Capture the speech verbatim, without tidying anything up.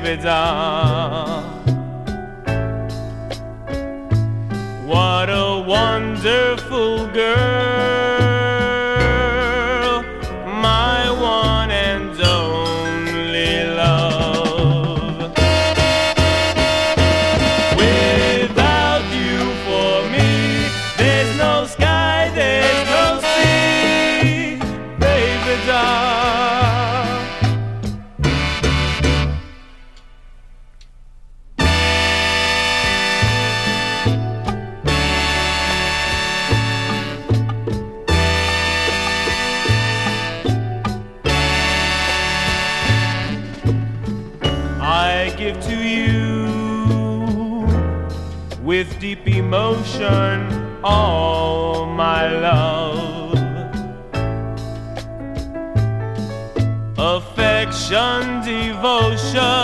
baby doll. What a wonderful girl, my one and only love. Without you for me, there's no sky, there's no sea, baby doll. I give to you with deep emotion all my love, affection, devotion.